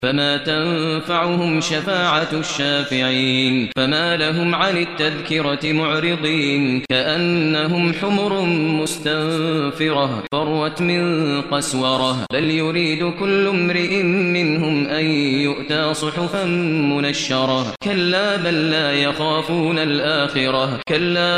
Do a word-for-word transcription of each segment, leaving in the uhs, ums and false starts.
فما تنفعهم شفاعة الشافعين فما لهم عن التذكرة معرضين كأنهم حمر مستنفرة فروت من قسورة بل يريد كل امرئ منهم أن يؤتى صحفا منشرة كلا بل لا يخافون الآخرة كلا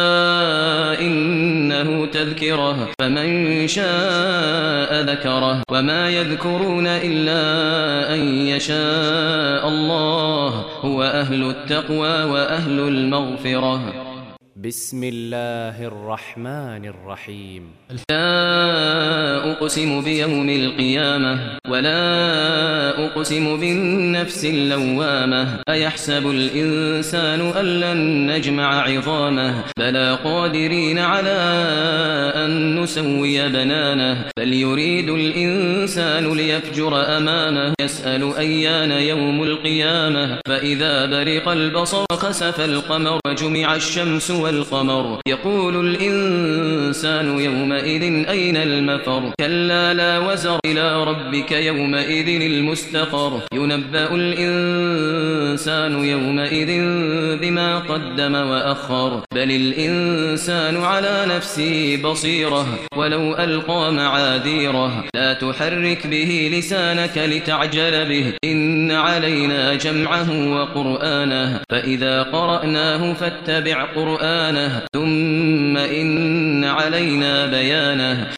إنه تذكرة فمن شاء ذكره وما يذكرون إلا أن يشاء الله هو أهل التقوى وأهل المغفرة. بسم الله الرحمن الرحيم. لا أقسم بيوم القيامة ولا أقسم بالنفس اللوامة أيحسب الإنسان أن لن نجمع عظامه بلى قادرين على أن نسوي بنانه بل يريد الإنسان ليفجر أمامه يسأل أيان يوم القيامة فإذا برق البصر خسف القمر وجمع الشمس والقمر يقول الإنسان يومئذ أين المفر كلا لا وزر إلى ربك يومئذ المستقر ينبأ الإنسان يومئذ بما قدم وأخر بل الإنسان على نفسه بصيرة ولو ألقى معاذيره لا تحرك به لسانك لتعجل به إن علينا جمعه وقرآنه فإذا قرأناه فاتبع قرآنه ثم إن علينا بيانه